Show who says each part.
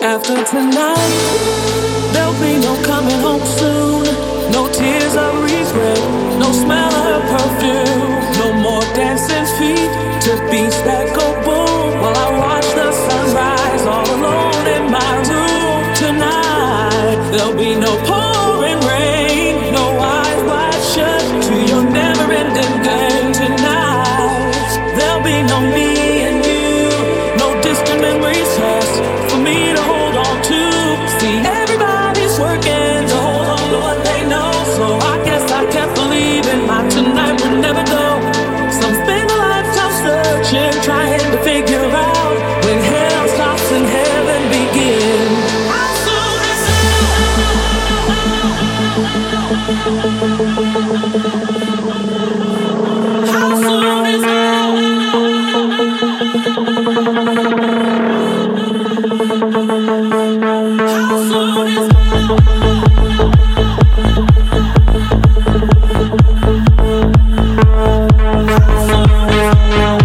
Speaker 1: After tonight, there'll be no coming home soon. No tears of regret, no smell of her perfume. No more dancing feet to beats that go boom. While I watch the sunrise all alone in my room. Tonight, there'll be no pouring rain, no eyes wide shut to your never-ending game. Tonight, there'll be no me and you, no distant memories lost for me to hold on to. See, everybody's working to hold on to what they know, so I guess I kept believing my tonight would never go. Some spend a lifetime searching, trying to figure out when hell stops and heaven begins. How soon is it? How soon is it? How soon is it?